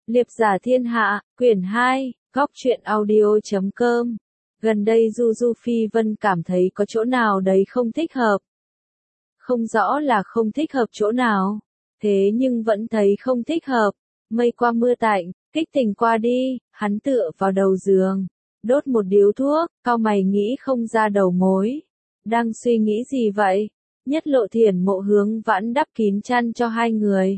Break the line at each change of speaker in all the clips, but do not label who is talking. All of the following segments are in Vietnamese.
Liệp giả thiên hạ, quyển 2, góc truyện audio.com. Gần đây Du Phi Vân cảm thấy có chỗ nào đấy không thích hợp. Không rõ là không thích hợp chỗ nào, thế nhưng vẫn thấy không thích hợp. Mây qua mưa tạnh, kích tình qua đi, hắn tựa vào đầu giường, đốt một điếu thuốc, cau mày nghĩ không ra đầu mối. Đang suy nghĩ gì vậy? Nhất Lộ Thiển Mộ Hướng Vãn đắp kín chăn cho hai người.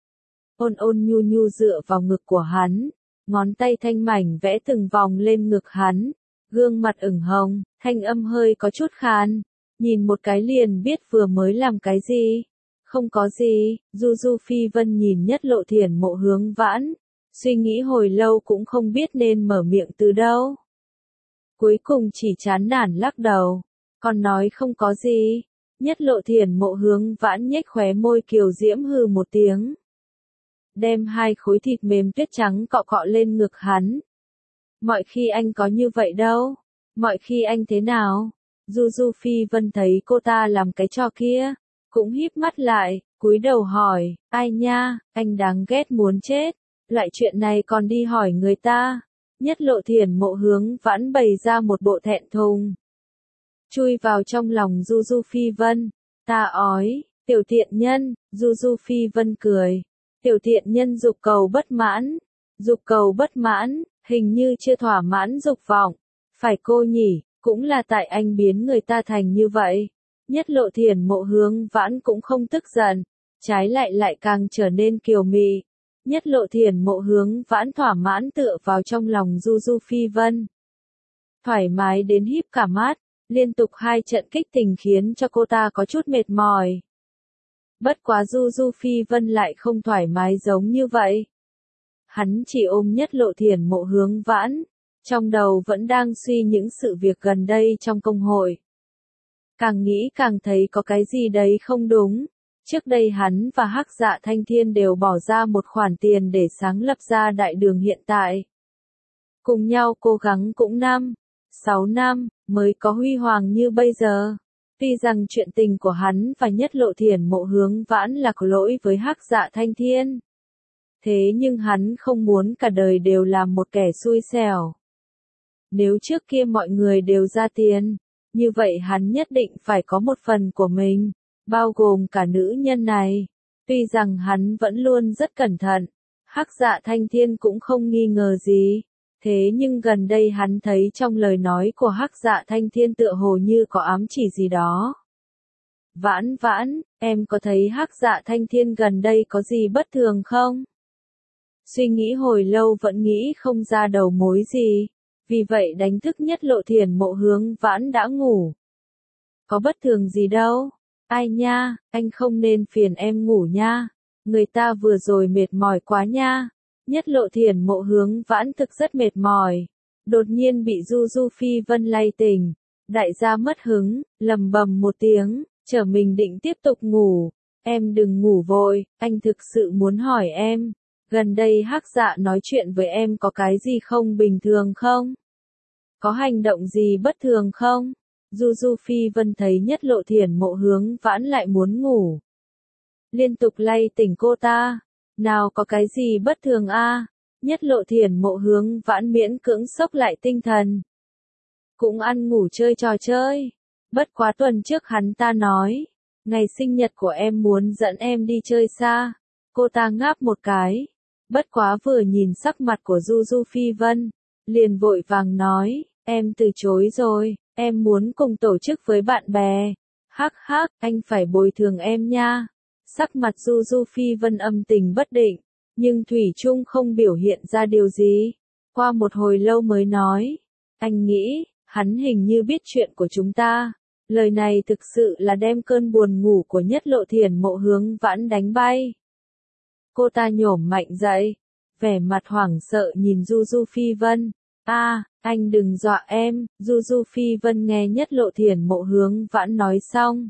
Ôn ôn nhu nhu dựa vào ngực của hắn, ngón tay thanh mảnh vẽ từng vòng lên ngực hắn, gương mặt ửng hồng, thanh âm hơi có chút khàn, nhìn một cái liền biết vừa mới làm cái gì. Không có gì, Du Phi Vân nhìn Nhất Lộ Thiển Mộ Hướng Vãn, suy nghĩ hồi lâu cũng không biết nên mở miệng từ đâu. Cuối cùng chỉ chán nản lắc đầu, còn nói không có gì. Nhất Lộ Thiển Mộ Hướng Vãn nhếch khóe môi kiều diễm hừ một tiếng, đem hai khối thịt mềm tuyết trắng cọ cọ lên ngực hắn. Mọi khi anh có như vậy đâu, mọi khi anh thế nào? Du Phi Vân thấy cô ta làm cái trò kia, cũng híp mắt lại, cúi đầu hỏi, ai nha, anh đáng ghét muốn chết, loại chuyện này còn đi hỏi người ta. Nhất Lộ Thiển Mộ Hướng Vãn bày ra một bộ thẹn thùng, chui vào trong lòng Du Phi Vân. Ta ói, tiểu tiện nhân. Du Phi Vân cười. Tiểu tiện nhân dục cầu bất mãn. Dục cầu bất mãn, hình như chưa thỏa mãn dục vọng. Phải cô nhỉ, cũng là tại anh biến người ta thành như vậy. Nhất Lộ Thiển Mộ Hướng Vãn cũng không tức giận, trái lại càng trở nên kiều mị. Nhất Lộ Thiển Mộ Hướng Vãn thỏa mãn tựa vào trong lòng Du Phi Vân. Thoải mái đến híp cả mắt, liên tục hai trận kích tình khiến cho cô ta có chút mệt mỏi. Bất quá Du Phi Vân lại không thoải mái giống như vậy. Hắn chỉ ôm Nhất Lộ Thiển Mộ Hướng Vãn, trong đầu vẫn đang suy những sự việc gần đây trong công hội. Càng nghĩ càng thấy có cái gì đấy không đúng. Trước đây hắn và Hắc Dạ Thanh Thiên đều bỏ ra một khoản tiền để sáng lập ra đại đường hiện tại. Cùng nhau cố gắng cũng 6 năm, mới có huy hoàng như bây giờ. Tuy rằng chuyện tình của hắn và Nhất Lộ Thiển Mộ Hướng Vãn là có lỗi với Hắc Dạ Thanh Thiên. Thế nhưng hắn không muốn cả đời đều làm một kẻ xui xẻo. Nếu trước kia mọi người đều ra tiền, như vậy hắn nhất định phải có một phần của mình, bao gồm cả nữ nhân này. Tuy rằng hắn vẫn luôn rất cẩn thận, Hắc Dạ Thanh Thiên cũng không nghi ngờ gì. Thế nhưng gần đây hắn thấy trong lời nói của Hắc Dạ Thanh Thiên tựa hồ như có ám chỉ gì đó. Vãn Vãn, em có thấy Hắc Dạ Thanh Thiên gần đây có gì bất thường không? Suy nghĩ hồi lâu vẫn nghĩ không ra đầu mối gì, vì vậy đánh thức Nhất Lộ Thiển Mộ Hướng Vãn đã ngủ. Có bất thường gì đâu, ai nha, anh không nên phiền em ngủ nha, người ta vừa rồi mệt mỏi quá nha. Nhất Lộ Thiển Mộ Hướng Vãn thực rất mệt mỏi, đột nhiên bị Du Phi Vân lay tỉnh, đại gia mất hứng, lầm bầm một tiếng, trở mình định tiếp tục ngủ. Em đừng ngủ vội, anh thực sự muốn hỏi em, gần đây Hắc Dạ nói chuyện với em có cái gì không bình thường không? Có hành động gì bất thường không? Du Phi Vân thấy Nhất Lộ Thiển Mộ Hướng Vãn lại muốn ngủ, liên tục lay tỉnh cô ta. Nào có cái gì bất thường a? Nhất Lộ Thiển Mộ Hướng Vãn miễn cưỡng xốc lại tinh thần. Cũng ăn ngủ chơi trò chơi. Bất quá tuần trước hắn ta nói, ngày sinh nhật của em muốn dẫn em đi chơi xa. Cô ta ngáp một cái. Bất quá vừa nhìn sắc mặt của Du Phi Vân, liền vội vàng nói, em từ chối rồi, em muốn cùng tổ chức với bạn bè. Hắc hắc, anh phải bồi thường em nha. Sắc mặt Du Phi Vân âm tình bất định, nhưng thủy chung không biểu hiện ra điều gì. Qua một hồi lâu mới nói, anh nghĩ, hắn hình như biết chuyện của chúng ta. Lời này thực sự là đem cơn buồn ngủ của Nhất Lộ Thiển Mộ Hướng Vãn đánh bay. Cô ta nhổm mạnh dậy, vẻ mặt hoảng sợ nhìn Du Phi Vân. Anh đừng dọa em. Du Phi Vân nghe Nhất Lộ Thiển Mộ Hướng Vãn nói xong,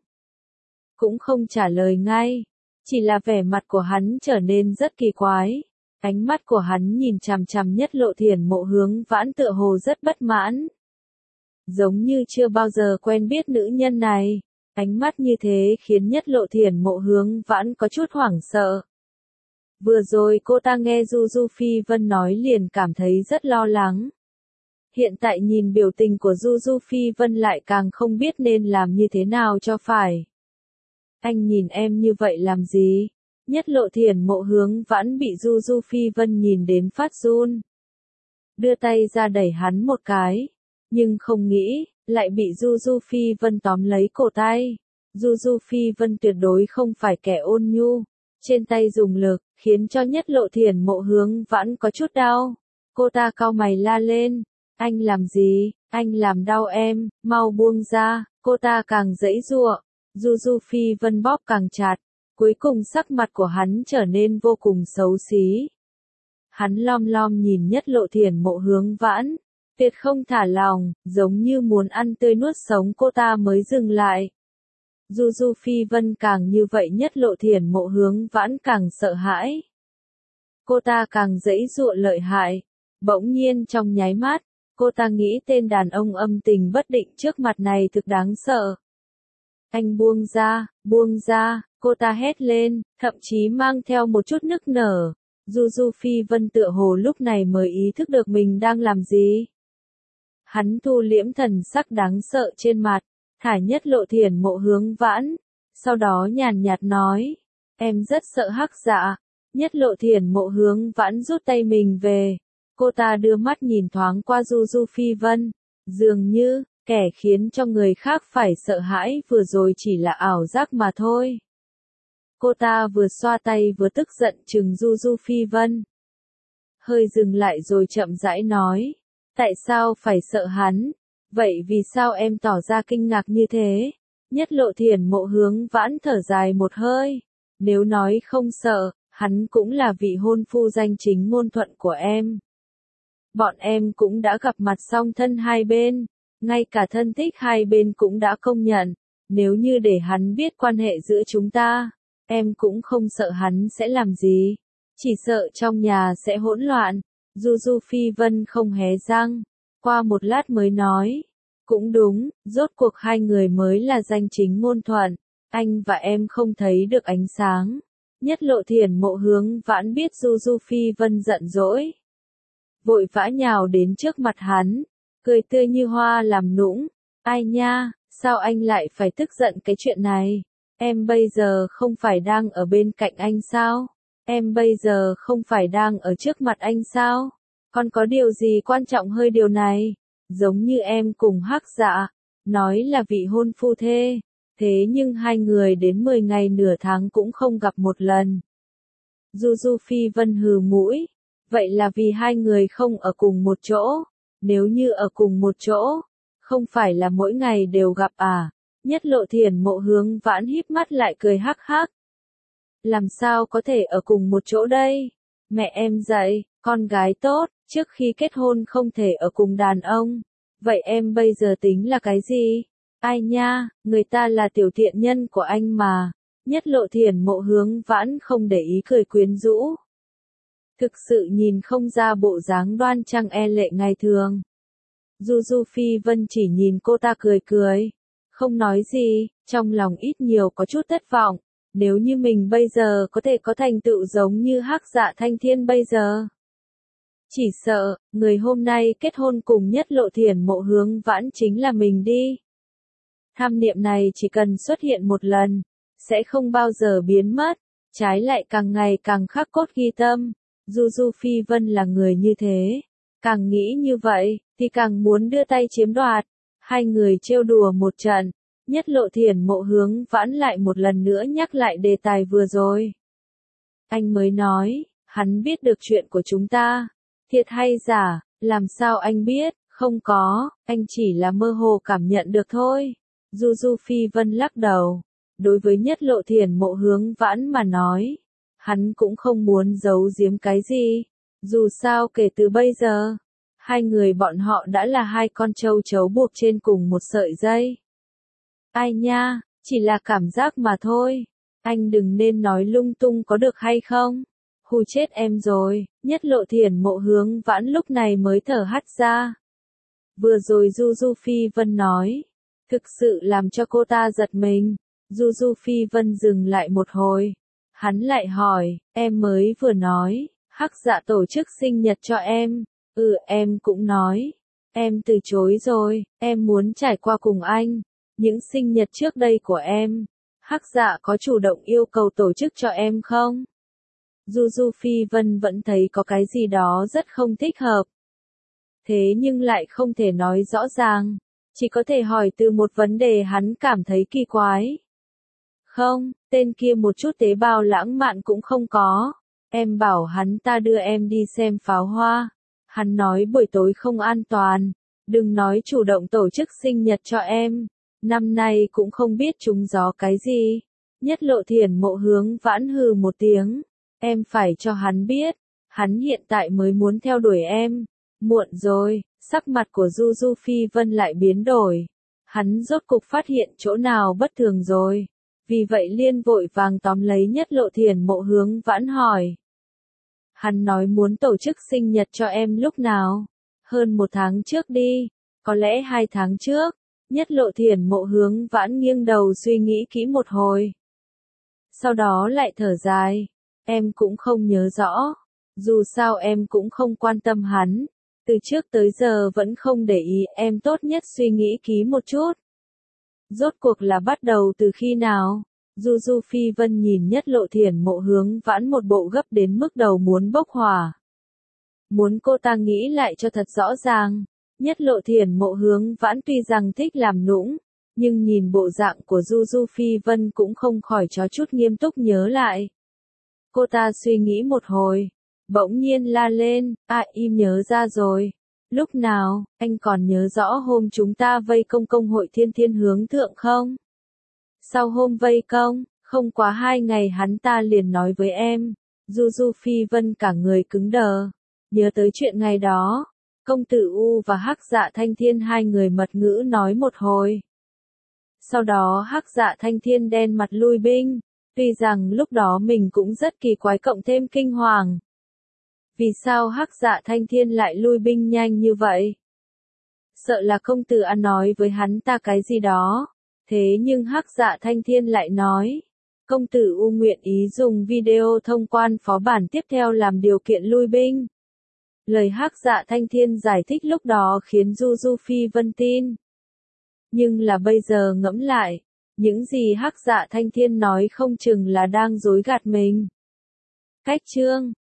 cũng không trả lời ngay. Chỉ là vẻ mặt của hắn trở nên rất kỳ quái. Ánh mắt của hắn nhìn chằm chằm Nhất Lộ Thiển Mộ Hướng Vãn tựa hồ rất bất mãn. Giống như chưa bao giờ quen biết nữ nhân này. Ánh mắt như thế khiến Nhất Lộ Thiển Mộ Hướng Vãn có chút hoảng sợ. Vừa rồi cô ta nghe Du Du Phi Vân nói liền cảm thấy rất lo lắng. Hiện tại nhìn biểu tình của Du Du Phi Vân lại càng không biết nên làm như thế nào cho phải. Anh nhìn em như vậy làm gì? Nhất Lộ Thiển Mộ Hướng Vãn bị Du Du Phi Vân nhìn đến phát run. Đưa tay ra đẩy hắn một cái, nhưng không nghĩ, lại bị Du Du Phi Vân tóm lấy cổ tay. Du Du Phi Vân tuyệt đối không phải kẻ ôn nhu, trên tay dùng lực, khiến cho Nhất Lộ Thiển Mộ Hướng Vãn có chút đau. Cô ta cau mày la lên, anh làm gì, anh làm đau em, mau buông ra, cô ta càng giãy giụa. Du Du Phi Vân bóp càng chặt, cuối cùng sắc mặt của hắn trở nên vô cùng xấu xí. Hắn lom lom nhìn Nhất Lộ Thiển Mộ Hướng Vãn, tuyệt không thả lòng, giống như muốn ăn tươi nuốt sống cô ta mới dừng lại. Du Du Phi Vân càng như vậy Nhất Lộ Thiển Mộ Hướng Vãn càng sợ hãi. Cô ta càng giãy giụa lợi hại, bỗng nhiên trong nháy mắt, cô ta nghĩ tên đàn ông âm tình bất định trước mặt này thực đáng sợ. Anh buông ra, cô ta hét lên, thậm chí mang theo một chút nức nở. Du Du Phi Vân tựa hồ lúc này mới ý thức được mình đang làm gì. Hắn thu liễm thần sắc đáng sợ trên mặt, thả Nhất Lộ Thiển Mộ Hướng Vãn, sau đó nhàn nhạt nói, em rất sợ hắc dạ. Nhất Lộ Thiển Mộ Hướng Vãn rút tay mình về, cô ta đưa mắt nhìn thoáng qua Du Du Phi Vân, dường như, kẻ khiến cho người khác phải sợ hãi vừa rồi chỉ là ảo giác mà thôi. Cô ta vừa xoa tay vừa tức giận trừng Du Du Phi Vân. Hơi dừng lại rồi chậm rãi nói, tại sao phải sợ hắn? Vậy vì sao em tỏ ra kinh ngạc như thế? Nhất Lộ Thiển Mộ Hướng Vãn thở dài một hơi. Nếu nói không sợ, hắn cũng là vị hôn phu danh chính ngôn thuận của em. Bọn em cũng đã gặp mặt song thân hai bên, ngay cả thân thích hai bên cũng đã công nhận. Nếu như để hắn biết quan hệ giữa chúng ta, em cũng không sợ hắn sẽ làm gì. Chỉ sợ trong nhà sẽ hỗn loạn. Du Du Phi Vân không hé răng, qua một lát mới nói. Cũng đúng, rốt cuộc hai người mới là danh chính ngôn thuận, anh và em không thấy được ánh sáng. Nhất Lộ Thiển Mộ Hướng Vãn biết Du Du Phi Vân giận dỗi, vội vã nhào đến trước mặt hắn, cười tươi như hoa làm nũng. Ai nha, sao anh lại phải tức giận cái chuyện này? Em bây giờ không phải đang ở bên cạnh anh sao? Em bây giờ không phải đang ở trước mặt anh sao? Còn có điều gì quan trọng hơi điều này? Giống như em cùng hắc dạ, nói là vị hôn phu thê, thế nhưng hai người đến 10 ngày nửa tháng cũng không gặp một lần. Du Du Phi Vân hừ mũi, vậy là vì hai người không ở cùng một chỗ, nếu như ở cùng một chỗ, không phải là mỗi ngày đều gặp à? Nhất Lộ Thiển Mộ Hướng Vãn híp mắt lại cười hắc hắc. Làm sao có thể ở cùng một chỗ đây? Mẹ em dạy, con gái tốt, trước khi kết hôn không thể ở cùng đàn ông. Vậy em bây giờ tính là cái gì? Ai nha, người ta là tiểu thiện nhân của anh mà. Nhất Lộ Thiển Mộ Hướng Vãn không để ý cười quyến rũ. Thực sự nhìn không ra bộ dáng đoan trang e lệ ngày thường. Du Du Phi Vân chỉ nhìn cô ta cười cười, không nói gì, trong lòng ít nhiều có chút thất vọng. Nếu như mình bây giờ có thể có thành tựu giống như hắc dạ thanh thiên bây giờ. Chỉ sợ, người hôm nay kết hôn cùng Nhất Lộ Thiển Mộ Hướng Vãn chính là mình đi. Tham niệm này chỉ cần xuất hiện một lần, sẽ không bao giờ biến mất, trái lại càng ngày càng khắc cốt ghi tâm. Du Du Phi Vân là người như thế, càng nghĩ như vậy, thì càng muốn đưa tay chiếm đoạt. Hai người trêu đùa một trận, Nhất Lộ Thiển Mộ Hướng Vãn lại một lần nữa nhắc lại đề tài vừa rồi. Anh mới nói, hắn biết được chuyện của chúng ta. Thiệt hay giả, làm sao anh biết? Không có, anh chỉ là mơ hồ cảm nhận được thôi. Du Du Phi Vân lắc đầu. Đối với Nhất Lộ Thiển Mộ Hướng Vãn mà nói, hắn cũng không muốn giấu giếm cái gì. Dù sao kể từ bây giờ, hai người bọn họ đã là hai con trâu chấu buộc trên cùng một sợi dây. Ai nha, chỉ là cảm giác mà thôi. Anh đừng nên nói lung tung có được hay không? Hù chết em rồi. Nhất Lộ Thiển Mộ Hướng Vãn lúc này mới thở hắt ra. Vừa rồi Du Du Phi Vân nói, thực sự làm cho cô ta giật mình. Du Du Phi Vân dừng lại một hồi. Hắn lại hỏi, em mới vừa nói, Hắc Dạ tổ chức sinh nhật cho em. Em cũng nói. Em từ chối rồi, em muốn trải qua cùng anh. Những sinh nhật trước đây của em. Hắc Dạ có chủ động yêu cầu tổ chức cho em không? Du Phi Vân vẫn thấy có cái gì đó rất không thích hợp. Thế nhưng lại không thể nói rõ ràng. Chỉ có thể hỏi từ một vấn đề hắn cảm thấy kỳ quái. Không, tên kia một chút tế bào lãng mạn cũng không có. Em bảo hắn ta đưa em đi xem pháo hoa. Hắn nói buổi tối không an toàn. Đừng nói chủ động tổ chức sinh nhật cho em. Năm nay cũng không biết trúng gió cái gì. Nhất Lộ Thiển Mộ Hướng Vãn hừ một tiếng. Em phải cho hắn biết. Hắn hiện tại mới muốn theo đuổi em. Muộn rồi, sắc mặt của Du Phi Vân lại biến đổi. Hắn rốt cục phát hiện chỗ nào bất thường rồi. Vì vậy liên vội vàng tóm lấy Nhất Lộ Thiển Mộ Hướng Vãn hỏi. Hắn nói muốn tổ chức sinh nhật cho em lúc nào? Hơn 1 tháng trước đi, có lẽ 2 tháng trước. Nhất Lộ Thiển Mộ Hướng Vãn nghiêng đầu suy nghĩ kỹ một hồi. Sau đó lại thở dài. Em cũng không nhớ rõ. Dù sao em cũng không quan tâm hắn. Từ trước tới giờ vẫn không để ý, em tốt nhất suy nghĩ kỹ một chút. Rốt cuộc là bắt đầu từ khi nào? Du Phi Vân nhìn Nhất Lộ Thiển Mộ Hướng Vãn một bộ gấp đến mức đầu muốn bốc hỏa. Muốn cô ta nghĩ lại cho thật rõ ràng. Nhất Lộ Thiển Mộ Hướng Vãn tuy rằng thích làm nũng, nhưng nhìn bộ dạng của Du Phi Vân cũng không khỏi có chút nghiêm túc nhớ lại. Cô ta suy nghĩ một hồi, bỗng nhiên la lên, im nhớ ra rồi. Lúc nào, anh còn nhớ rõ hôm chúng ta vây công hội Thiên Thiên Hướng Thượng không? Sau hôm vây công, không quá 2 ngày hắn ta liền nói với em. Du Phi Vân cả người cứng đờ. Nhớ tới chuyện ngày đó, công tử U và Hắc Dạ Thanh Thiên hai người mật ngữ nói một hồi. Sau đó Hắc Dạ Thanh Thiên đen mặt lui binh. Tuy rằng lúc đó mình cũng rất kỳ quái cộng thêm kinh hoàng. Vì sao Hắc Dạ Thanh Thiên lại lui binh nhanh như vậy? Sợ là công tử ăn nói với hắn ta cái gì đó. Thế nhưng Hắc Dạ Thanh Thiên lại nói. Công tử U nguyện ý dùng video thông quan phó bản tiếp theo làm điều kiện lui binh. Lời Hắc Dạ Thanh Thiên giải thích lúc đó khiến Du Phi Vân tin. Nhưng là bây giờ ngẫm lại. Những gì Hắc Dạ Thanh Thiên nói không chừng là đang dối gạt mình. Cách chương